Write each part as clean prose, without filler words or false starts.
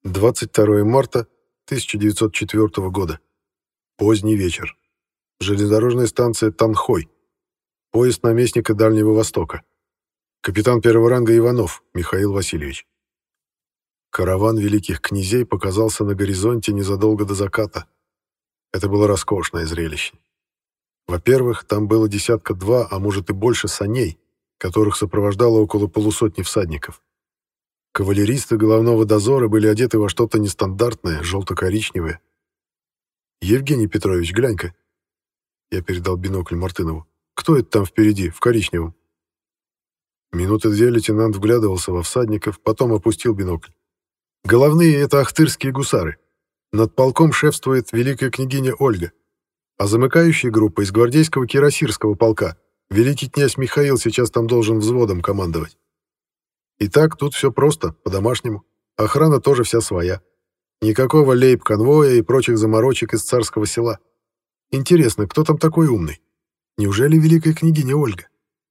22 марта 1904 года. Поздний вечер. Железнодорожная станция Танхой. Поезд наместника Дальнего Востока. Капитан первого ранга Иванов Михаил Васильевич. Караван великих князей показался на горизонте незадолго до заката. Это было роскошное зрелище. Во-первых, там было десятка-два, а может и больше саней, которых сопровождало около полусотни всадников. Кавалеристы головного дозора были одеты во что-то нестандартное, желто-коричневое. «Евгений Петрович, глянь-ка!» Я передал бинокль Мартынову. «Кто это там впереди, в коричневом?» Минуты две лейтенант вглядывался во всадников, потом опустил бинокль. «Головные — это ахтырские гусары. Над полком шефствует великая княгиня Ольга, а замыкающая группа из гвардейского кирасирского полка. Великий князь Михаил сейчас там должен взводом командовать. Итак, тут все просто, по-домашнему. Охрана тоже вся своя. Никакого лейб-конвоя и прочих заморочек из царского села. Интересно, кто там такой умный? Неужели великая княгиня Ольга?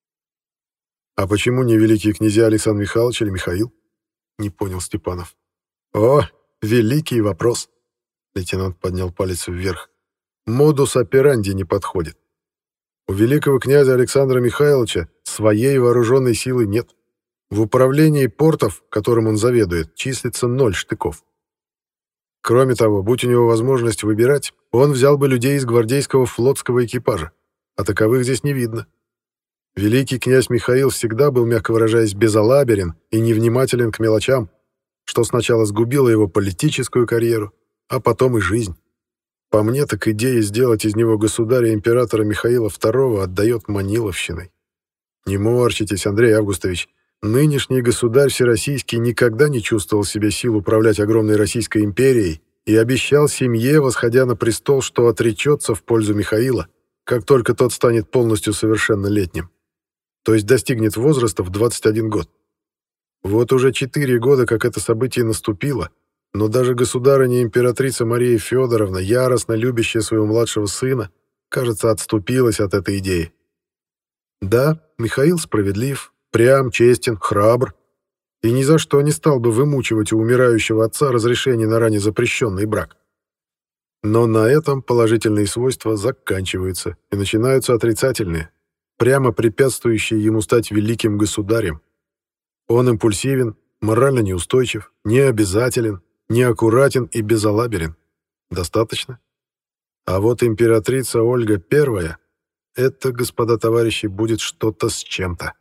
А почему не великие князья Александр Михайлович или Михаил? Не понял Степанов. О, великий вопрос. Лейтенант поднял палец вверх. Модус операнди не подходит. У великого князя Александра Михайловича своей вооруженной силы нет. В управлении портов, которым он заведует, числится 0 штыков. Кроме того, будь у него возможность выбирать, он взял бы людей из гвардейского флотского экипажа, а таковых здесь не видно. Великий князь Михаил всегда был, мягко выражаясь, безалаберен и невнимателен к мелочам, что сначала сгубило его политическую карьеру, а потом и жизнь. По мне, так идея сделать из него государя-императора Михаила II отдает маниловщиной. Не морщитесь, Андрей Августович. Нынешний государь всероссийский никогда не чувствовал в себе сил управлять огромной Российской империей и обещал семье, восходя на престол, что отречется в пользу Михаила, как только тот станет полностью совершеннолетним, то есть достигнет возраста в 21 год. Вот уже 4 года, как это событие наступило, но даже государыня-императрица Мария Федоровна, яростно любящая своего младшего сына, кажется, отступилась от этой идеи. Да, Михаил справедлив, прям, честен, храбр, и ни за что не стал бы вымучивать у умирающего отца разрешение на ранее запрещенный брак. Но на этом положительные свойства заканчиваются, и начинаются отрицательные, прямо препятствующие ему стать великим государем. Он импульсивен, морально неустойчив, необязателен, неаккуратен и безалаберен. Достаточно? А вот императрица Ольга I — это, господа товарищи, будет что-то с чем-то.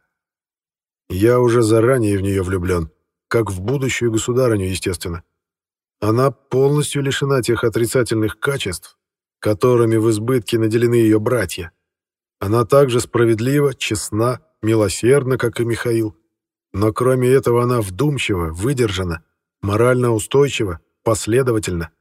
Я уже заранее в нее влюблен, как в будущую государыню, естественно. Она полностью лишена тех отрицательных качеств, которыми в избытке наделены ее братья. Она также справедлива, честна, милосердна, как и Михаил. Но кроме этого она вдумчива, выдержана, морально устойчива, последовательна.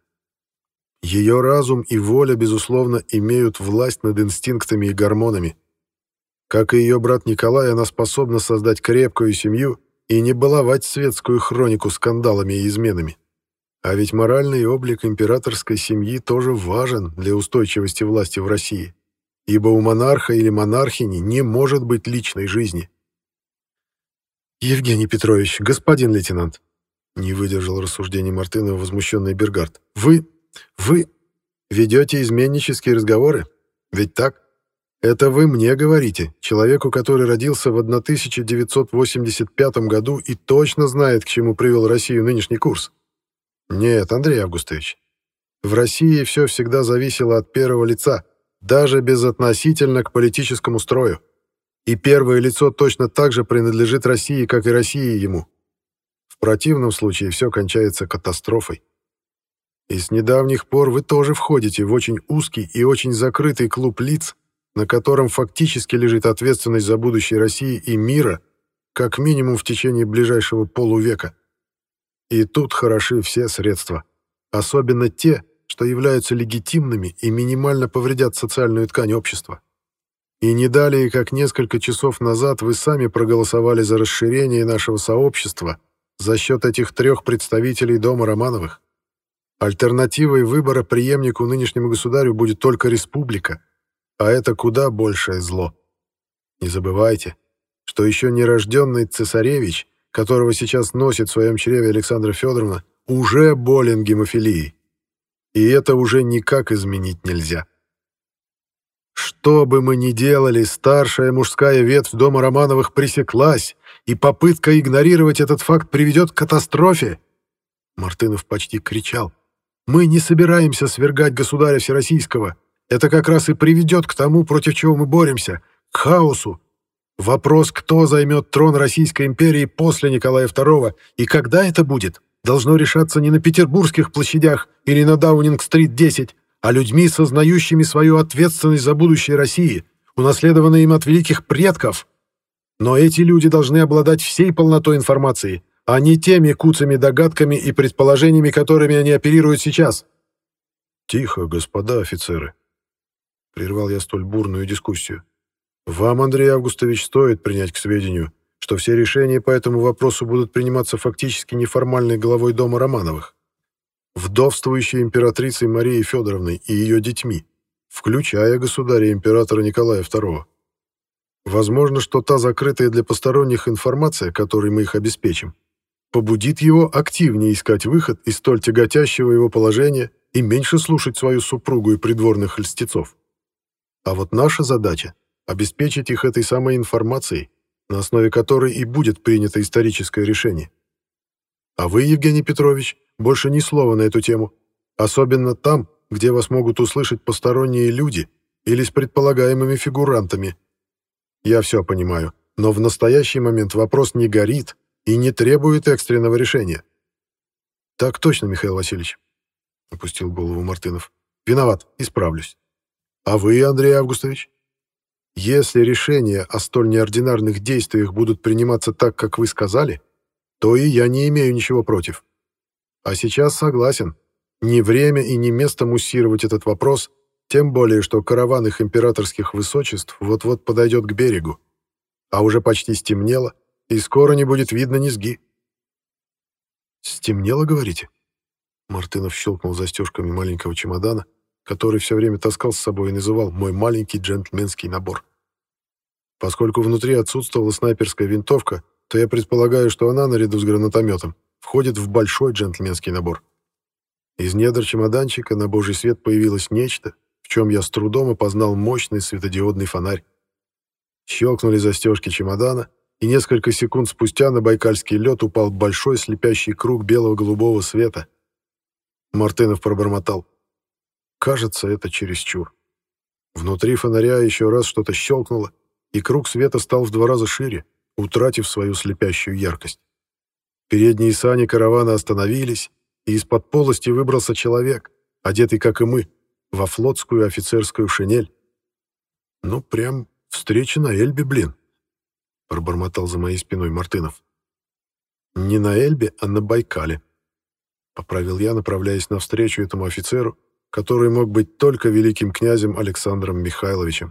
Ее разум и воля, безусловно, имеют власть над инстинктами и гормонами. Как и ее брат Николай, она способна создать крепкую семью и не баловать светскую хронику скандалами и изменами. А ведь моральный облик императорской семьи тоже важен для устойчивости власти в России, ибо у монарха или монархини не может быть личной жизни. «Евгений Петрович, господин лейтенант», — не выдержал рассуждений Мартынова возмущенный Бергард, «Вы ведете изменнические разговоры? Ведь так? Это вы мне говорите, человеку, который родился в 1985 году и точно знает, к чему привел Россию нынешний курс. Нет, Андрей Августович, в России все всегда зависело от первого лица, даже безотносительно к политическому строю. И первое лицо точно так же принадлежит России, как и Россия ему. В противном случае все кончается катастрофой. И с недавних пор вы тоже входите в очень узкий и очень закрытый клуб лиц, на котором фактически лежит ответственность за будущее России и мира, как минимум в течение ближайшего полувека. И тут хороши все средства, особенно те, что являются легитимными и минимально повредят социальную ткань общества. И не далее, как несколько часов назад, вы сами проголосовали за расширение нашего сообщества за счет этих 3 представителей дома Романовых. Альтернативой выбора преемнику нынешнему государю будет только республика, а это куда большее зло. Не забывайте, что еще нерожденный цесаревич, которого сейчас носит в своем чреве Александра Федоровна, уже болен гемофилией. И это уже никак изменить нельзя. Что бы мы ни делали, старшая мужская ветвь дома Романовых пресеклась, и попытка игнорировать этот факт приведет к катастрофе. Мартынов почти кричал. Мы не собираемся свергать государя Всероссийского. Это как раз и приведет к тому, против чего мы боремся, к хаосу. Вопрос, кто займет трон Российской империи после Николая II и когда это будет, должно решаться не на Петербургских площадях или на Даунинг-стрит 10, а людьми, сознающими свою ответственность за будущее России, унаследованной им от великих предков. Но эти люди должны обладать всей полнотой информации, а не теми куцами догадками и предположениями, которыми они оперируют сейчас. «Тихо, господа офицеры», — прервал я столь бурную дискуссию. «Вам, Андрей Августович, стоит принять к сведению, что все решения по этому вопросу будут приниматься фактически неформальной главой дома Романовых, вдовствующей императрицей Марией Федоровной и ее детьми, включая государя-императора Николая II. Возможно, что та закрытая для посторонних информация, которой мы их обеспечим, побудит его активнее искать выход из столь тяготящего его положения и меньше слушать свою супругу и придворных льстецов. А вот наша задача — обеспечить их этой самой информацией, на основе которой и будет принято историческое решение. А вы, Евгений Петрович, больше ни слова на эту тему, особенно там, где вас могут услышать посторонние люди или с предполагаемыми фигурантами. Я все понимаю, но в настоящий момент вопрос не горит и не требует экстренного решения. «Так точно, Михаил Васильевич», — опустил голову Мартынов. «Виноват, исправлюсь. А вы, Андрей Августович? Если решения о столь неординарных действиях будут приниматься так, как вы сказали, то и я не имею ничего против. А сейчас согласен, не время и не место муссировать этот вопрос, тем более, что караван их императорских высочеств вот-вот подойдет к берегу. А уже почти стемнело, и скоро не будет видно низги». «Стемнело, говорите?» Мартынов щелкнул застежками маленького чемодана, который все время таскал с собой и называл «мой маленький джентльменский набор». Поскольку внутри отсутствовала снайперская винтовка, то я предполагаю, что она, наряду с гранатометом, входит в большой джентльменский набор. Из недр чемоданчика на божий свет появилось нечто, в чем я с трудом опознал мощный светодиодный фонарь. Щелкнули застежки чемодана, и несколько секунд спустя на байкальский лед упал большой слепящий круг белого-голубого света. Мартынов пробормотал: «Кажется, это чересчур». Внутри фонаря еще раз что-то щелкнуло, и круг света стал в 2 раза шире, утратив свою слепящую яркость. Передние сани каравана остановились, и из-под полости выбрался человек, одетый, как и мы, во флотскую офицерскую шинель. «Ну, прям встреча на Эльбе, блин», — пробормотал за моей спиной Мартынов. «Не на Эльбе, а на Байкале», — поправил я, направляясь навстречу этому офицеру, который мог быть только великим князем Александром Михайловичем.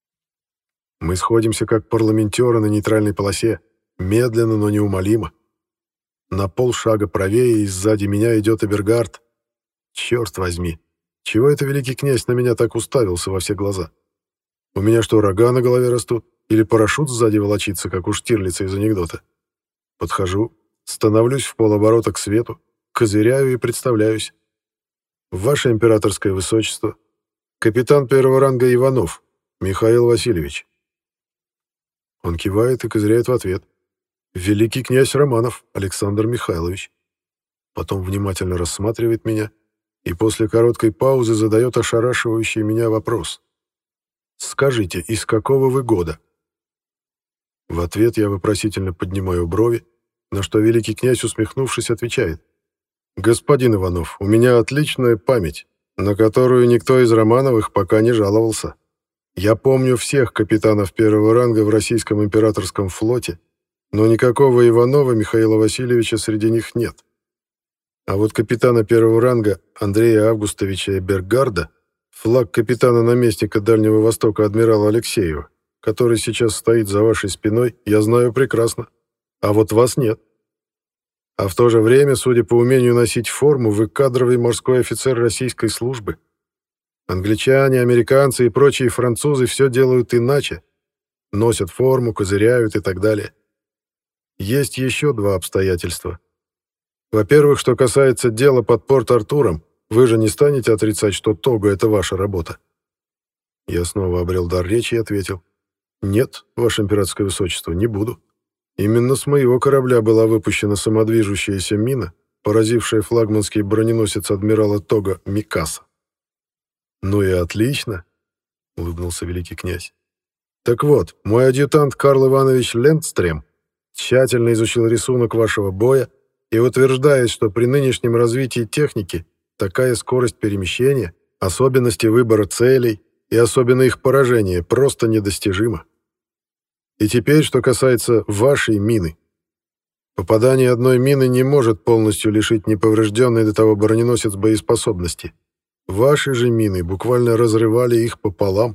Мы сходимся как парламентеры на нейтральной полосе, медленно, но неумолимо. На полшага правее и сзади меня идет Эбергард. Черт возьми, чего это великий князь на меня так уставился во все глаза? У меня что, рога на голове растут? Или парашют сзади волочится, как у Штирлица из анекдота? Подхожу, становлюсь в полоборота к свету, козыряю и представляюсь. Ваше императорское высочество, капитан 1-го ранга Иванов, Михаил Васильевич. Он кивает и козыряет в ответ. Великий князь Романов, Александр Михайлович. Потом внимательно рассматривает меня и после короткой паузы задает ошарашивающий меня вопрос. «Скажите, из какого вы года?» В ответ я вопросительно поднимаю брови, на что великий князь, усмехнувшись, отвечает. «Господин Иванов, у меня отличная память, на которую никто из Романовых пока не жаловался. Я помню всех капитанов 1-го ранга в российском императорском флоте, но никакого Иванова Михаила Васильевича среди них нет. А вот капитана 1-го ранга Андрея Августовича Эбергарда, флаг капитана-наместника Дальнего Востока адмирала Алексеева, который сейчас стоит за вашей спиной, я знаю прекрасно. А вот вас нет. А в то же время, судя по умению носить форму, вы кадровый морской офицер российской службы. Англичане, американцы и прочие французы все делают иначе. Носят форму, козыряют и так далее. Есть еще 2 обстоятельства. Во-первых, что касается дела под Порт-Артуром, вы же не станете отрицать, что Того — это ваша работа?» Я снова обрел дар речи и ответил: «Нет, ваше императорское высочество, не буду. Именно с моего корабля была выпущена самодвижущаяся мина, поразившая флагманский броненосец адмирала Того Микаса». «Ну и отлично», — улыбнулся великий князь. «Так вот, мой адъютант Карл Иванович Лендстрем тщательно изучил рисунок вашего боя и утверждает, что при нынешнем развитии техники такая скорость перемещения, особенности выбора целей и особенно их поражения просто недостижима. И теперь, что касается вашей мины. Попадание одной мины не может полностью лишить неповрежденный до того броненосец боеспособности. Ваши же мины буквально разрывали их пополам.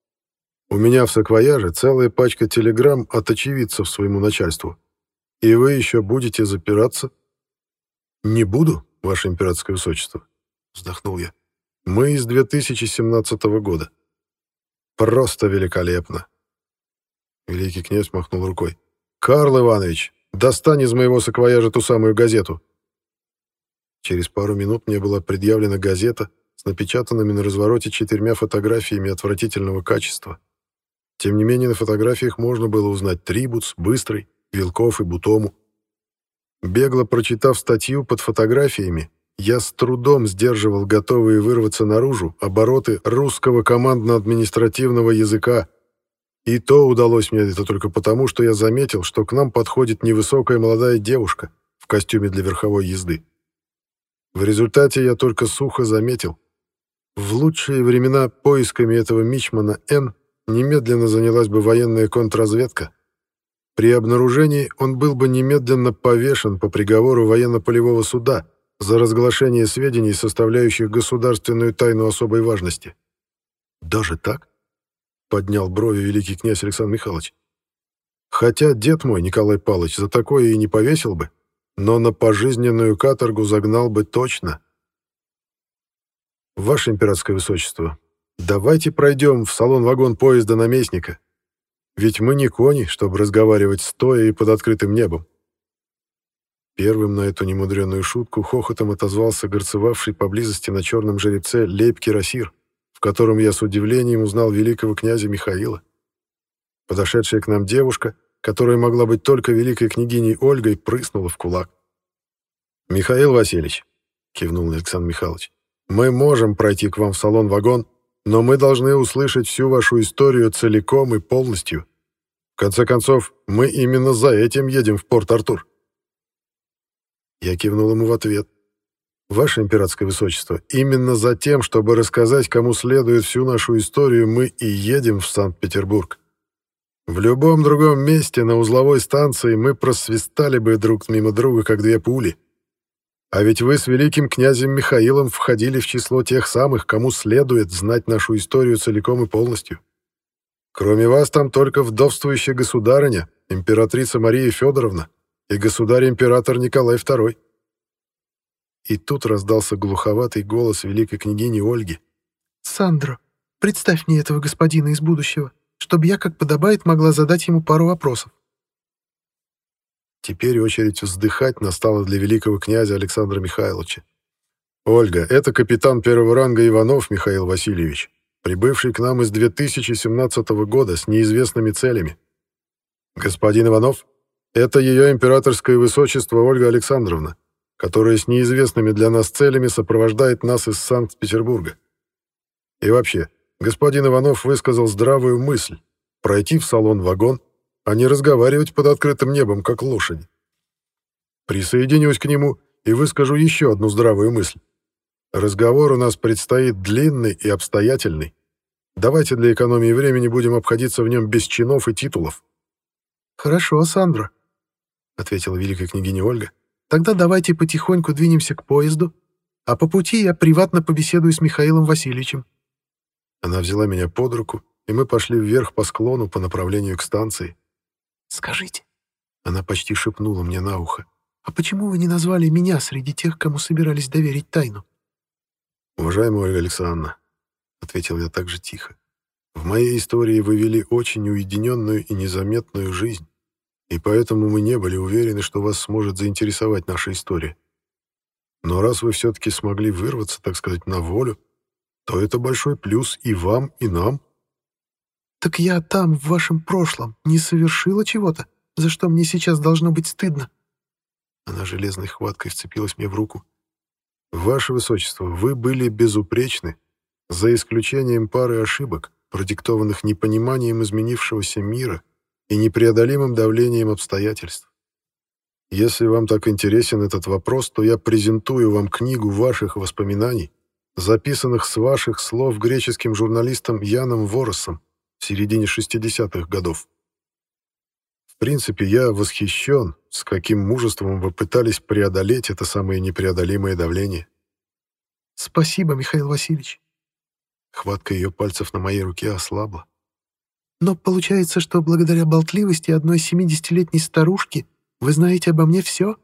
У меня в саквояже целая пачка телеграмм от очевидцев своему начальству. И вы еще будете запираться?» «Не буду, ваше императорское высочество», — вздохнул я. «Мы из 2017 года. Просто великолепно». Великий князь махнул рукой. «Карл Иванович, достань из моего саквояжа ту самую газету». Через пару минут мне была предъявлена газета с напечатанными на развороте 4 фотографиями отвратительного качества. Тем не менее, на фотографиях можно было узнать Трибуц, Быстрый, Вилков и Бутому. Бегло прочитав статью под фотографиями, я с трудом сдерживал готовые вырваться наружу обороты русского командно-административного языка. И то удалось мне это только потому, что я заметил, что к нам подходит невысокая молодая девушка в костюме для верховой езды. В результате я только сухо заметил: в лучшие времена поисками этого мичмана Н немедленно занялась бы военная контрразведка. При обнаружении он был бы немедленно повешен по приговору военно-полевого суда за разглашение сведений, составляющих государственную тайну особой важности. «Даже так?» — поднял брови великий князь Александр Михайлович. «Хотя дед мой, Николай Павлович, за такое и не повесил бы, но на пожизненную каторгу загнал бы точно. Ваше императорское высочество, давайте пройдем в салон-вагон поезда наместника. Ведь мы не кони, чтобы разговаривать стоя и под открытым небом». Первым на эту немудреную шутку хохотом отозвался горцевавший поблизости на черном жеребце лейб-кирасир, в котором я с удивлением узнал великого князя Михаила. Подошедшая к нам девушка, которая могла быть только великой княгиней Ольгой, прыснула в кулак. «Михаил Васильевич», — кивнул Александр Михайлович, — «мы можем пройти к вам в салон-вагон, но мы должны услышать всю вашу историю целиком и полностью. В конце концов, мы именно за этим едем в Порт-Артур». Я кивнул ему в ответ. «Ваше императорское высочество, именно за тем, чтобы рассказать, кому следует всю нашу историю, мы и едем в Санкт-Петербург. В любом другом месте на узловой станции мы просвистали бы друг мимо друга, как две пули. А ведь вы с великим князем Михаилом входили в число тех самых, кому следует знать нашу историю целиком и полностью. Кроме вас там только вдовствующая государыня, императрица Мария Федоровна, и государь-император Николай II». И тут раздался глуховатый голос великой княгини Ольги. «Сандро, представь мне этого господина из будущего, чтобы я, как подобает, могла задать ему пару вопросов». Теперь очередь вздыхать настала для великого князя Александра Михайловича. «Ольга, это капитан первого ранга Иванов Михаил Васильевич, прибывший к нам из 2017 года с неизвестными целями. Господин Иванов, это ее императорское высочество Ольга Александровна, которая с неизвестными для нас целями сопровождает нас из Санкт-Петербурга. И вообще, господин Иванов высказал здравую мысль — пройти в салон-вагон, а не разговаривать под открытым небом, как лошади. Присоединюсь к нему и выскажу еще одну здравую мысль. Разговор у нас предстоит длинный и обстоятельный. Давайте для экономии времени будем обходиться в нем без чинов и титулов». «Хорошо, Сандро», — ответила великая княгиня Ольга. «Тогда давайте потихоньку двинемся к поезду, а по пути я приватно побеседую с Михаилом Васильевичем». Она взяла меня под руку, и мы пошли вверх по склону по направлению к станции. «Скажите», — она почти шепнула мне на ухо, «а почему вы не назвали меня среди тех, кому собирались доверить тайну?» «Уважаемая Ольга Александровна», — ответил я так же тихо, — «в моей истории вы вели очень уединенную и незаметную жизнь, и поэтому мы не были уверены, что вас сможет заинтересовать наша история. Но раз вы все-таки смогли вырваться, так сказать, на волю, то это большой плюс и вам, и нам. Так я там, в вашем прошлом, не совершила чего-то, за что мне сейчас должно быть стыдно. Она железной хваткой вцепилась мне в руку. Ваше Высочество, вы были безупречны, за исключением пары ошибок, продиктованных непониманием изменившегося мира и непреодолимым давлением обстоятельств. Если вам так интересен этот вопрос, то я презентую вам книгу ваших воспоминаний, записанных с ваших слов греческим журналистом Яном Воросом в середине 60-х годов. В принципе, я восхищен, с каким мужеством вы пытались преодолеть это самое непреодолимое давление. Спасибо, Михаил Васильевич. Хватка ее пальцев на моей руке ослабла. Но получается, что благодаря болтливости одной 70-летней старушки вы знаете обо мне все?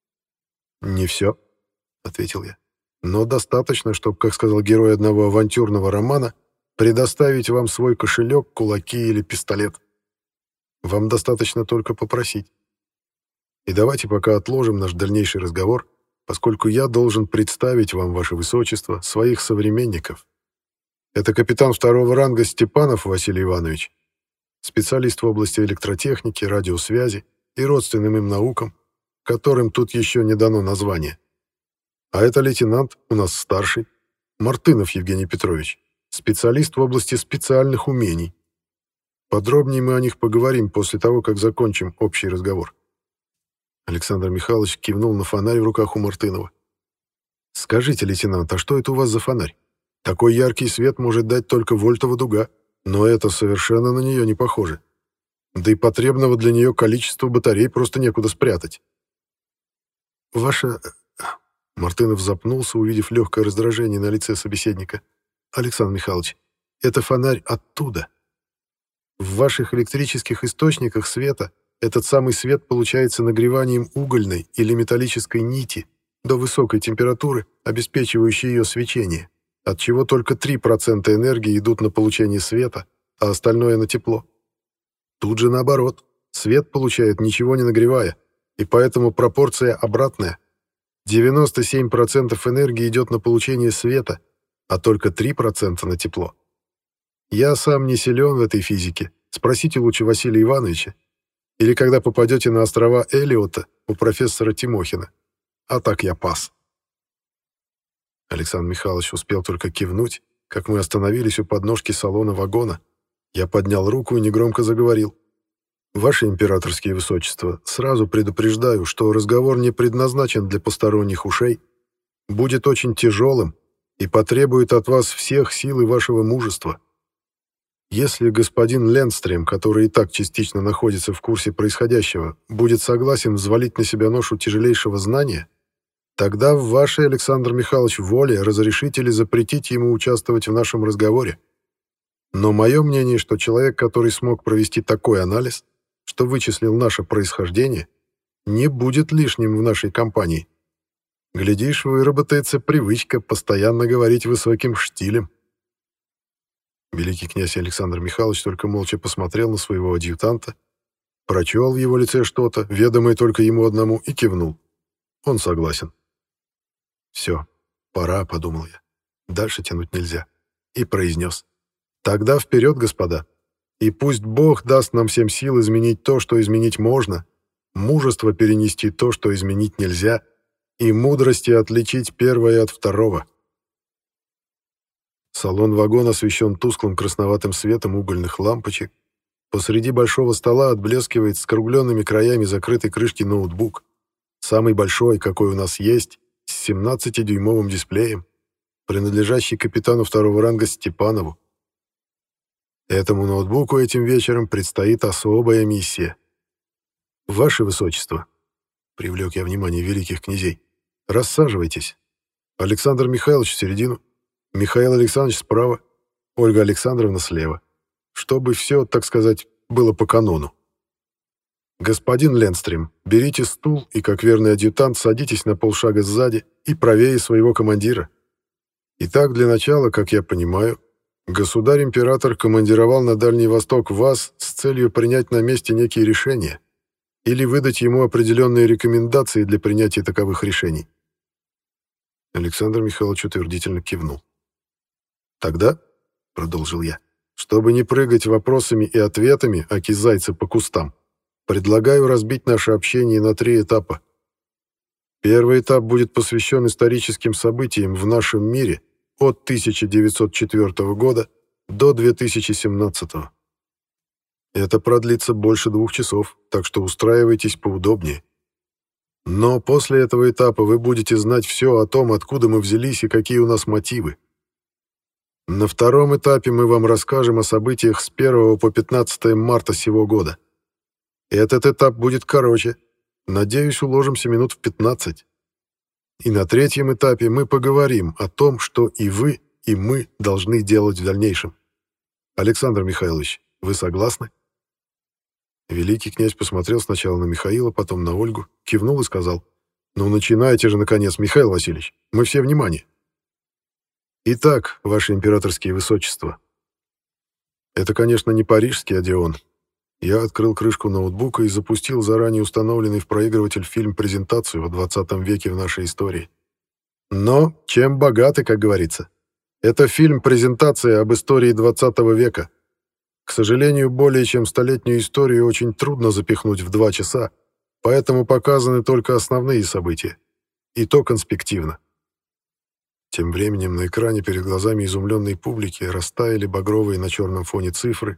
Не все, ответил я. Но достаточно, чтобы, как сказал герой одного авантюрного романа, предоставить вам свой кошелек, кулаки или пистолет. Вам достаточно только попросить. И давайте пока отложим наш дальнейший разговор, поскольку я должен представить вам, ваше высочество, своих современников. Это капитан второго ранга Степанов Василий Иванович, специалист в области электротехники, радиосвязи и родственным им наукам, которым тут еще не дано название. А это лейтенант, у нас старший, Мартынов Евгений Петрович, специалист в области специальных умений. Подробнее мы о них поговорим после того, как закончим общий разговор. Александр Михайлович кивнул на фонарь в руках у Мартынова. «Скажите, лейтенант, а что это у вас за фонарь? Такой яркий свет может дать только вольтова дуга, но это совершенно на нее не похоже. Да и потребного для нее количества батарей просто некуда спрятать». «Ваша...» Мартынов запнулся, увидев легкое раздражение на лице собеседника. «Александр Михайлович, это фонарь оттуда. В ваших электрических источниках света этот самый свет получается нагреванием угольной или металлической нити до высокой температуры, обеспечивающей ее свечение, отчего только 3% энергии идут на получение света, а остальное на тепло. Тут же наоборот, свет получает, ничего не нагревая, и поэтому пропорция обратная. 97% энергии идет на получение света, а только 3% на тепло. Я сам не силен в этой физике, спросите лучше Василия Ивановича, или когда попадете на острова Элиота у профессора Тимохина. А так я пас. Александр Михайлович успел только кивнуть, как мы остановились у подножки салона вагона. Я поднял руку и негромко заговорил. «Ваше императорские высочества, сразу предупреждаю, что разговор не предназначен для посторонних ушей, будет очень тяжелым и потребует от вас всех сил и вашего мужества. Если господин Ленстрем, который и так частично находится в курсе происходящего, будет согласен взвалить на себя ношу тяжелейшего знания, тогда в вашей, Александр Михайлович, воле разрешите или запретите ему участвовать в нашем разговоре. Но мое мнение, что человек, который смог провести такой анализ, что вычислил наше происхождение, не будет лишним в нашей компании. Глядишь, выработается привычка постоянно говорить высоким штилем». Великий князь Александр Михайлович только молча посмотрел на своего адъютанта, прочел в его лице что-то, ведомое только ему одному, и кивнул. Он согласен. «Все, пора», — подумал я. Дальше тянуть нельзя. И произнес. «Тогда вперед, господа. И пусть Бог даст нам всем сил изменить то, что изменить можно, мужество перенести то, что изменить нельзя, и мудрости отличить первое от второго». Салон вагона освещен тусклым красноватым светом угольных лампочек. Посреди большого стола отблескивает скругленными краями закрытой крышки ноутбук. Самый большой, какой у нас есть, с 17-дюймовым дисплеем, принадлежащий капитану второго ранга Степанову. Этому ноутбуку этим вечером предстоит особая миссия. «Ваше Высочество», — привлек я внимание великих князей, — «рассаживайтесь. Александр Михайлович в середину, Михаил Александрович справа, Ольга Александровна слева, чтобы все, так сказать, было по канону. Господин Ленстрем, берите стул и, как верный адъютант, садитесь на полшага сзади и правее своего командира. Итак, для начала, как я понимаю, государь-император командировал на Дальний Восток вас с целью принять на месте некие решения или выдать ему определенные рекомендации для принятия таковых решений. Александр Михайлович утвердительно кивнул. «Тогда», — продолжил я, — «чтобы не прыгать вопросами и ответами, аки зайцы по кустам, предлагаю разбить наше общение на 3 этапа. Первый этап будет посвящен историческим событиям в нашем мире от 1904 года до 2017. Это продлится больше 2 часов, так что устраивайтесь поудобнее. Но после этого этапа вы будете знать все о том, откуда мы взялись и какие у нас мотивы. На втором этапе мы вам расскажем о событиях с 1 по 15 марта сего года. Этот этап будет короче. Надеюсь, уложимся минут в 15. И на третьем этапе мы поговорим о том, что и вы, и мы должны делать в дальнейшем. Александр Михайлович, вы согласны?» Великий князь посмотрел сначала на Михаила, потом на Ольгу, кивнул и сказал: «Ну, начинайте же, наконец, Михаил Васильевич. Мы все внимание». «Итак, ваше императорские высочества, это, конечно, не парижский Одеон». Я открыл крышку ноутбука и запустил заранее установленный в проигрыватель фильм-презентацию о 20 веке в нашей истории. Но чем богаты, как говорится. Это фильм-презентация об истории 20 века. К сожалению, более чем столетнюю историю очень трудно запихнуть в 2 часа, поэтому показаны только основные события. И то конспективно. Тем временем на экране перед глазами изумленной публики растаяли багровые на черном фоне цифры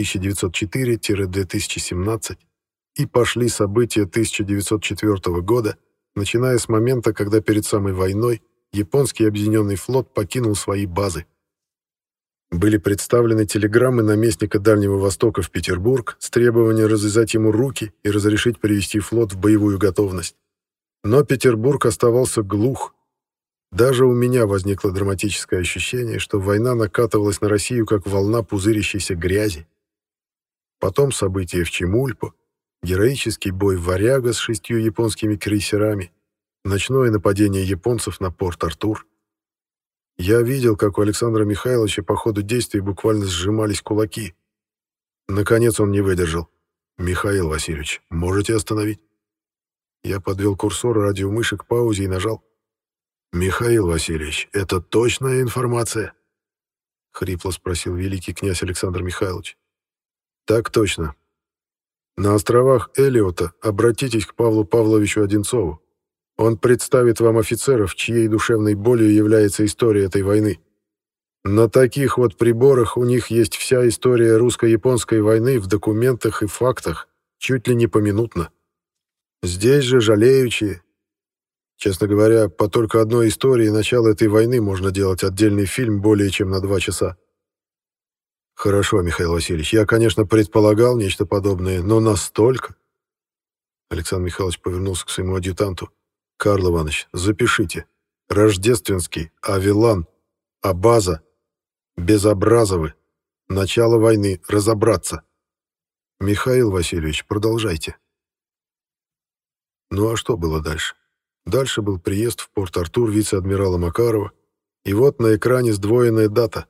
1904-2017 и пошли события 1904 года, начиная с момента, когда перед самой войной японский объединенный флот покинул свои базы. Были представлены телеграммы наместника Дальнего Востока в Петербург с требованием развязать ему руки и разрешить привести флот в боевую готовность. Но Петербург оставался глух. Даже у меня возникло драматическое ощущение, что война накатывалась на Россию как волна пузырящейся грязи. Потом события в Чемульпо, героический бой «Варяга» с 6 японскими крейсерами, ночное нападение японцев на Порт-Артур. Я видел, как у Александра Михайловича по ходу действий буквально сжимались кулаки. Наконец он не выдержал. «Михаил Васильевич, можете остановить?» Я подвел курсор радиомыши к паузе и нажал. «Михаил Васильевич, это точная информация?» — хрипло спросил великий князь Александр Михайлович. «Так точно. На островах Элиота обратитесь к Павлу Павловичу Одинцову. Он представит вам офицеров, чьей душевной болью является история этой войны. На таких вот приборах у них есть вся история русско-японской войны в документах и фактах, чуть ли не поминутно. Здесь же жалеючи. Честно говоря, по только одной истории начала этой войны можно делать отдельный фильм более чем на 2 часа. Хорошо, Михаил Васильевич, я, конечно, предполагал нечто подобное, но настолько...» Александр Михайлович повернулся к своему адъютанту. «Карл Иванович, запишите. Рождественский, Авелан, Абаза, Безобразовы. Начало войны. Разобраться. Михаил Васильевич, продолжайте». Ну а что было дальше? Дальше был приезд в Порт-Артур вице-адмирала Макарова, и вот на экране сдвоенная дата.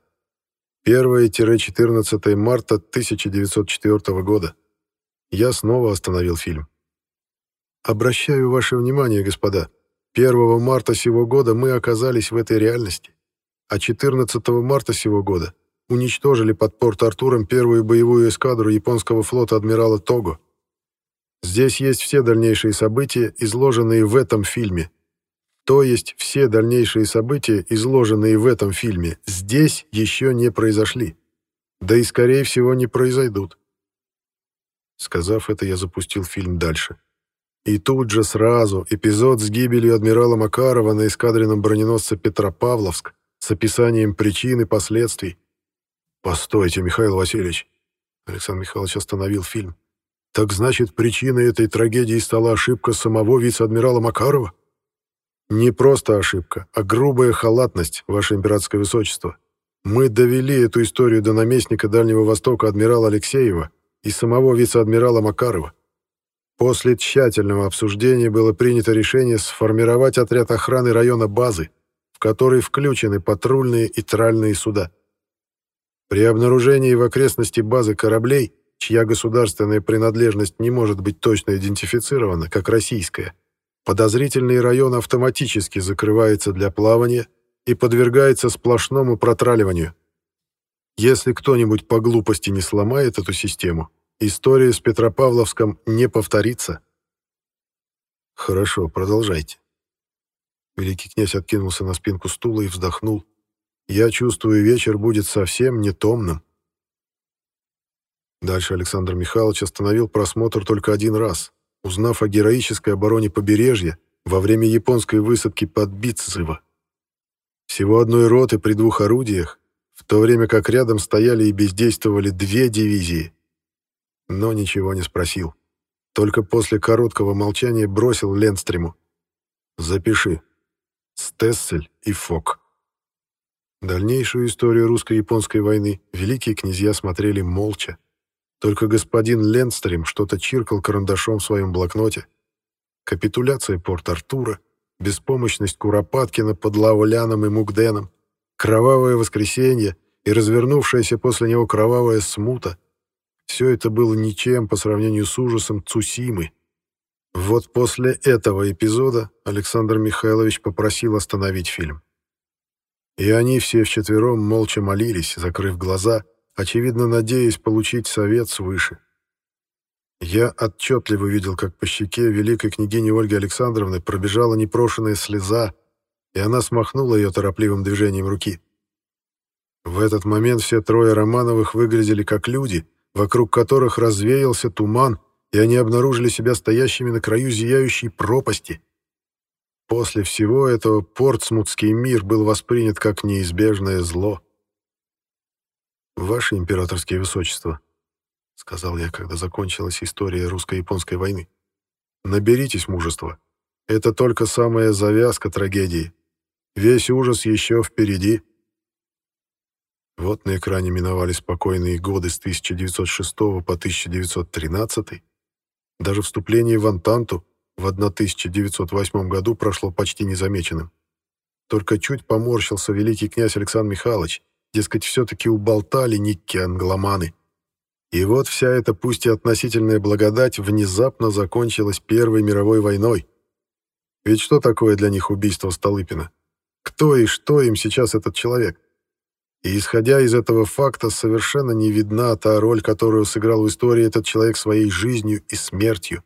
1-14 марта 1904 года. Я снова остановил фильм. Обращаю ваше внимание, господа, 1 марта сего года мы оказались в этой реальности, а 14 марта сего года уничтожили под Порт-Артуром первую боевую эскадру японского флота адмирала Того. Здесь есть все дальнейшие события, изложенные в этом фильме. То есть все дальнейшие события, изложенные в этом фильме, здесь еще не произошли. Да и, скорее всего, не произойдут. Сказав это, я запустил фильм дальше. И тут же сразу эпизод с гибелью адмирала Макарова на эскадренном броненосце Петропавловск с описанием причин и последствий. «Постойте, Михаил Васильевич!» Александр Михайлович остановил фильм. «Так значит, причиной этой трагедии стала ошибка самого вице-адмирала Макарова?» «Не просто ошибка, а грубая халатность, ваше императорское высочество. Мы довели эту историю до наместника Дальнего Востока адмирала Алексеева и самого вице-адмирала Макарова. После тщательного обсуждения было принято решение сформировать отряд охраны района базы, в который включены патрульные и тральные суда. При обнаружении в окрестности базы кораблей, чья государственная принадлежность не может быть точно идентифицирована, как российская, Подозрительный район автоматически закрывается для плавания и подвергается сплошному протраливанию. Если кто-нибудь по глупости не сломает эту систему, история с Петропавловском не повторится. Хорошо, продолжайте. Великий князь откинулся на спинку стула и вздохнул. Я чувствую, вечер будет совсем не томным. Дальше Александр Михайлович остановил просмотр только один раз, узнав о героической обороне побережья во время японской высадки под Битцево. Всего одной роты при 2 орудиях, в то время как рядом стояли и бездействовали 2 дивизии. Но ничего не спросил. Только после короткого молчания бросил Ленстрему: «Запиши. Стессель и Фок». Дальнейшую историю русско-японской войны великие князья смотрели молча. Только господин Ленстрем что-то чиркал карандашом в своем блокноте. Капитуляция Порт-Артура, беспомощность Куропаткина под Лауляном и Мукденом, кровавое воскресенье и развернувшаяся после него кровавая смута — все это было ничем по сравнению с ужасом Цусимы. Вот после этого эпизода Александр Михайлович попросил остановить фильм. И они все вчетвером молча молились, закрыв глаза, очевидно надеясь получить совет свыше. Я отчетливо видел, как по щеке великой княгини Ольги Александровны пробежала непрошенная слеза, и она смахнула ее торопливым движением руки. В этот момент все 3 Романовых выглядели как люди, вокруг которых развеялся туман, и они обнаружили себя стоящими на краю зияющей пропасти. После всего этого портсмутский мир был воспринят как неизбежное зло. «Ваше императорское высочество», — сказал я, когда закончилась история русско-японской войны, — «наберитесь мужества. Это только самая завязка трагедии. Весь ужас еще впереди». Вот на экране миновали спокойные годы с 1906 по 1913. Даже вступление в Антанту в 1908 году прошло почти незамеченным. Только чуть поморщился великий князь Александр Михайлович, дескать, все-таки уболтали никки англоманы. И вот вся эта пусть и относительная благодать внезапно закончилась Первой мировой войной. Ведь что такое для них убийство Столыпина? Кто и что им сейчас этот человек? И исходя из этого факта, совершенно не видна та роль, которую сыграл в истории этот человек своей жизнью и смертью.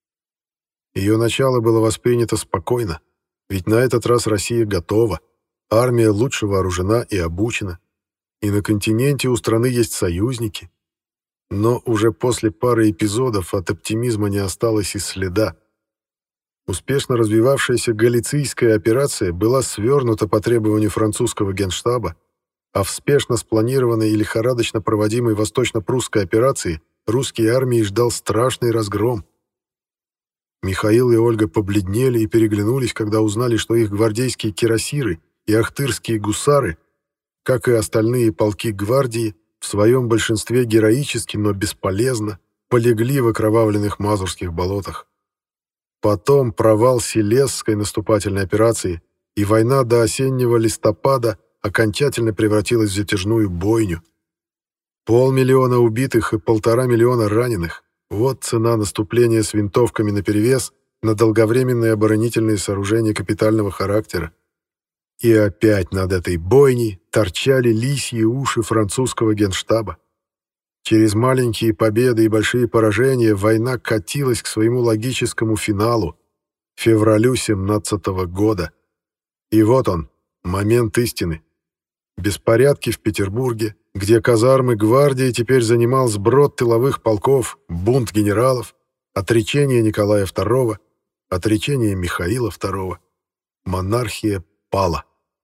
Ее начало было воспринято спокойно, ведь на этот раз Россия готова, армия лучше вооружена и обучена, и на континенте у страны есть союзники. Но уже после пары эпизодов от оптимизма не осталось и следа. Успешно развивавшаяся галицийская операция была свернута по требованию французского генштаба, а в спешно спланированной и лихорадочно проводимой восточно-прусской операции русские армии ждал страшный разгром. Михаил и Ольга побледнели и переглянулись, когда узнали, что их гвардейские кирасиры и ахтырские гусары, как и остальные полки гвардии, в своем большинстве героически, но бесполезно, полегли в окровавленных мазурских болотах. Потом провал Силезской наступательной операции, и война до осеннего листопада окончательно превратилась в затяжную бойню. 500 000 убитых и 1,5 миллиона раненых — вот цена наступления с винтовками наперевес на долговременные оборонительные сооружения капитального характера. И опять над этой бойней торчали лисьи уши французского генштаба. Через маленькие победы и большие поражения война катилась к своему логическому финалу — февралю 17 года. И вот он, момент истины. Беспорядки в Петербурге, где казармы гвардии теперь занимал сброд тыловых полков, бунт генералов, отречение Николая II, отречение Михаила II. Монархия пала.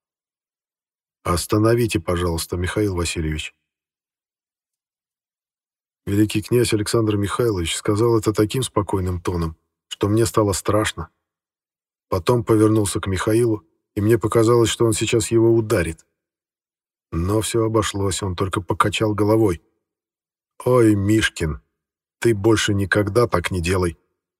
«Остановите, пожалуйста, Михаил Васильевич». Великий князь Александр Михайлович сказал это таким спокойным тоном, что мне стало страшно. Потом повернулся к Михаилу, и мне показалось, что он сейчас его ударит. Но все обошлось, он только покачал головой. «Ой, Мишкин, ты больше никогда так не делай».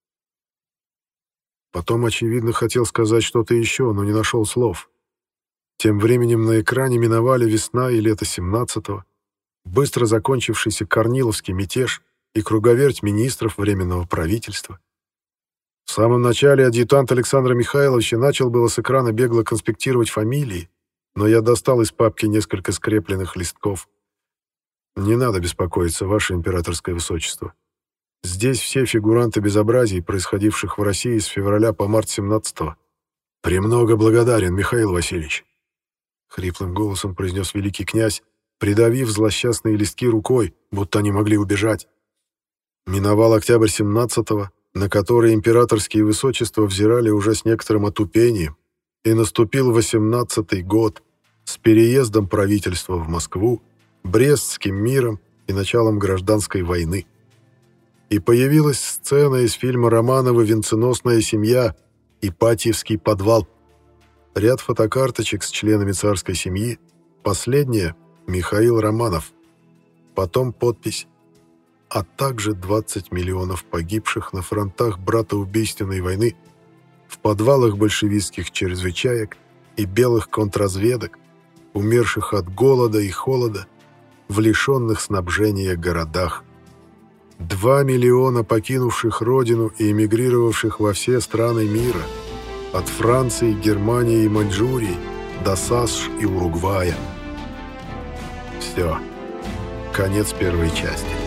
Потом, очевидно, хотел сказать что-то еще, но не нашел слов. Тем временем на экране миновали весна и лето 17-го, быстро закончившийся Корниловский мятеж и круговерть министров Временного правительства. В самом начале адъютант Александра Михайловича начал было с экрана бегло конспектировать фамилии, но я достал из папки несколько скрепленных листков. Не надо беспокоиться, ваше императорское высочество. Здесь все фигуранты безобразий, происходивших в России с февраля по март 17-го. «Премного благодарен, Михаил Васильевич», — хриплым голосом произнес великий князь, придавив злосчастные листки рукой, будто они могли убежать. Миновал октябрь 17-го, на который императорские высочества взирали уже с некоторым отупением, и наступил 18-й год с переездом правительства в Москву, Брестским миром и началом гражданской войны. И появилась сцена из фильма Романова «Венценосная семья» «Ипатьевский подвал». Ряд фотокарточек с членами царской семьи, последняя — Михаил Романов. Потом подпись: а также 20 миллионов погибших на фронтах братоубийственной войны, в подвалах большевистских чрезвычаек и белых контрразведок, умерших от голода и холода, в лишенных снабжения городах. 2 миллиона покинувших родину и эмигрировавших во все страны мира, от Франции, Германии и Маньчжурии до САСШ и Уругвая. Все. Конец первой части.